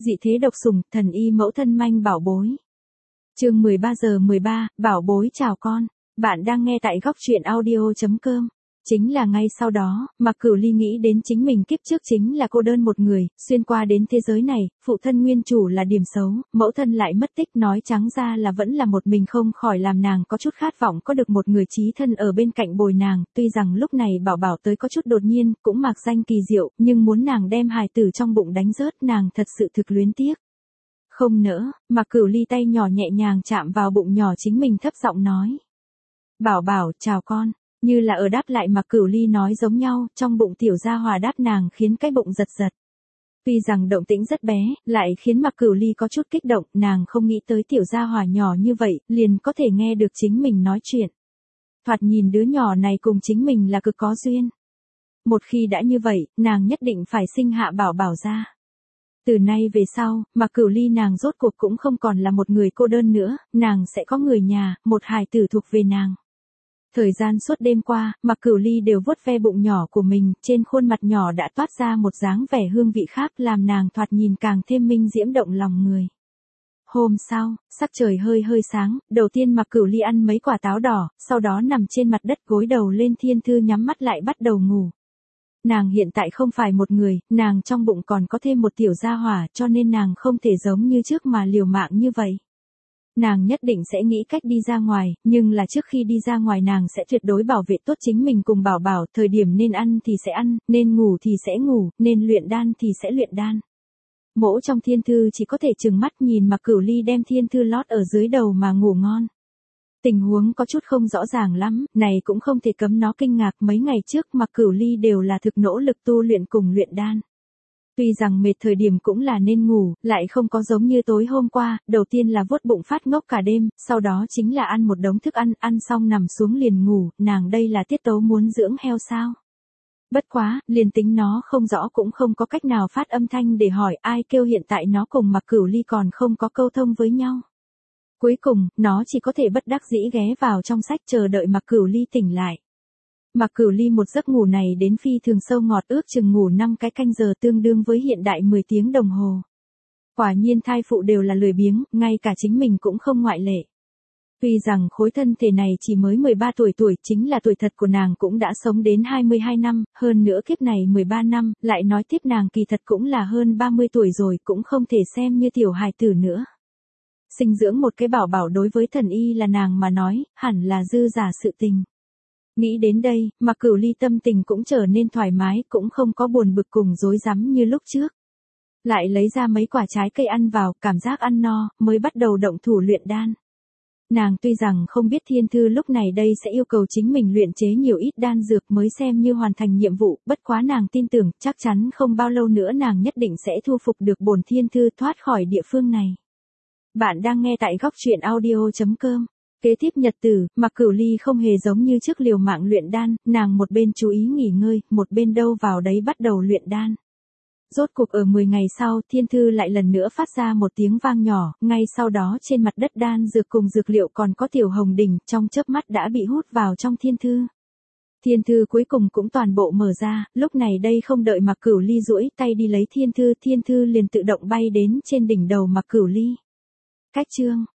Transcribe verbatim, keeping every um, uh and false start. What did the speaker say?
Dị thế độc sủng, thần y mẫu thân manh bảo bối. Chương mười ba giờ mười ba, bảo bối chào con. Bạn đang nghe tại góc truyện audio chấm com. Chính là ngay sau đó, Mạc Cửu Ly nghĩ đến chính mình kiếp trước chính là cô đơn một người, xuyên qua đến thế giới này, phụ thân nguyên chủ là điểm xấu, mẫu thân lại mất tích, nói trắng ra là vẫn là một mình, không khỏi làm nàng có chút khát vọng có được một người chí thân ở bên cạnh bồi nàng, tuy rằng lúc này bảo bảo tới có chút đột nhiên, cũng mạc danh kỳ diệu, nhưng muốn nàng đem hài tử trong bụng đánh rớt, nàng thật sự thực luyến tiếc. Không nỡ, Mạc Cửu Ly tay nhỏ nhẹ nhàng chạm vào bụng nhỏ chính mình, thấp giọng nói. Bảo bảo, chào con. Như là ở đáp lại Mạc Cửu Ly nói giống nhau, trong bụng tiểu gia hòa đáp nàng khiến cái bụng giật giật. Tuy rằng động tĩnh rất bé, lại khiến Mạc Cửu Ly có chút kích động, nàng không nghĩ tới tiểu gia hòa nhỏ như vậy, liền có thể nghe được chính mình nói chuyện. Thoạt nhìn đứa nhỏ này cùng chính mình là cực có duyên. Một khi đã như vậy, nàng nhất định phải sinh hạ bảo bảo ra. Từ nay về sau, Mạc Cửu Ly nàng rốt cuộc cũng không còn là một người cô đơn nữa, nàng sẽ có người nhà, một hài tử thuộc về nàng. Thời gian suốt đêm qua, Mạc Cửu Ly đều vuốt ve bụng nhỏ của mình, trên khuôn mặt nhỏ đã toát ra một dáng vẻ hương vị khác, làm nàng thoạt nhìn càng thêm minh diễm động lòng người. Hôm sau, sắc trời hơi hơi sáng, đầu tiên Mạc Cửu Ly ăn mấy quả táo đỏ, sau đó nằm trên mặt đất gối đầu lên thiên thư nhắm mắt lại bắt đầu ngủ. Nàng hiện tại không phải một người, nàng trong bụng còn có thêm một tiểu gia hỏa, cho nên nàng không thể giống như trước mà liều mạng như vậy. Nàng nhất định sẽ nghĩ cách đi ra ngoài, nhưng là trước khi đi ra ngoài nàng sẽ tuyệt đối bảo vệ tốt chính mình cùng bảo bảo, thời điểm nên ăn thì sẽ ăn, nên ngủ thì sẽ ngủ, nên luyện đan thì sẽ luyện đan. Mỗ trong thiên thư chỉ có thể trừng mắt nhìn Mạc Cửu Ly đem thiên thư lót ở dưới đầu mà ngủ ngon. Tình huống có chút không rõ ràng lắm, này cũng không thể cấm nó kinh ngạc, mấy ngày trước Mạc Cửu Ly đều là thực nỗ lực tu luyện cùng luyện đan. Tuy rằng mệt thời điểm cũng là nên ngủ, lại không có giống như tối hôm qua, đầu tiên là vuốt bụng phát ngốc cả đêm, sau đó chính là ăn một đống thức ăn, ăn xong nằm xuống liền ngủ, nàng đây là tiết tấu muốn dưỡng heo sao. Bất quá, liền tính nó không rõ cũng không có cách nào phát âm thanh để hỏi ai kêu hiện tại nó cùng Mạc Cửu Ly còn không có câu thông với nhau. Cuối cùng, nó chỉ có thể bất đắc dĩ ghé vào trong sách chờ đợi Mạc Cửu Ly tỉnh lại. Mạc Cửu Ly một giấc ngủ này đến phi thường sâu ngọt, ước chừng ngủ năm cái canh giờ tương đương với hiện đại mười tiếng đồng hồ. Quả nhiên thai phụ đều là lười biếng, ngay cả chính mình cũng không ngoại lệ. Tuy rằng khối thân thể này chỉ mới mười ba tuổi tuổi, chính là tuổi thật của nàng cũng đã sống đến hai mươi hai năm, hơn nữa kiếp này mười ba năm, lại nói tiếp nàng kỳ thật cũng là hơn ba mươi tuổi rồi, cũng không thể xem như tiểu hài tử nữa. Sinh dưỡng một cái bảo bảo đối với thần y là nàng mà nói, hẳn là dư giả sự tình. Nghĩ đến đây, Mạc Cửu Ly tâm tình cũng trở nên thoải mái, cũng không có buồn bực cùng rối rắm như lúc trước. Lại lấy ra mấy quả trái cây ăn vào, cảm giác ăn no, mới bắt đầu động thủ luyện đan. Nàng tuy rằng không biết thiên thư lúc này đây sẽ yêu cầu chính mình luyện chế nhiều ít đan dược mới xem như hoàn thành nhiệm vụ, bất quá nàng tin tưởng, chắc chắn không bao lâu nữa nàng nhất định sẽ thu phục được bổn thiên thư thoát khỏi địa phương này. Bạn đang nghe tại góc truyện audio chấm com. Kế tiếp nhật tử, Mạc Cửu Ly không hề giống như trước liều mạng luyện đan, nàng một bên chú ý nghỉ ngơi, một bên đâu vào đấy bắt đầu luyện đan. Rốt cuộc ở mười ngày sau, thiên thư lại lần nữa phát ra một tiếng vang nhỏ, ngay sau đó trên mặt đất đan dược cùng dược liệu còn có tiểu hồng đỉnh, trong chớp mắt đã bị hút vào trong thiên thư. Thiên thư cuối cùng cũng toàn bộ mở ra, lúc này đây không đợi Mạc Cửu Ly duỗi tay đi lấy thiên thư, thiên thư liền tự động bay đến trên đỉnh đầu Mạc Cửu Ly. Cách chương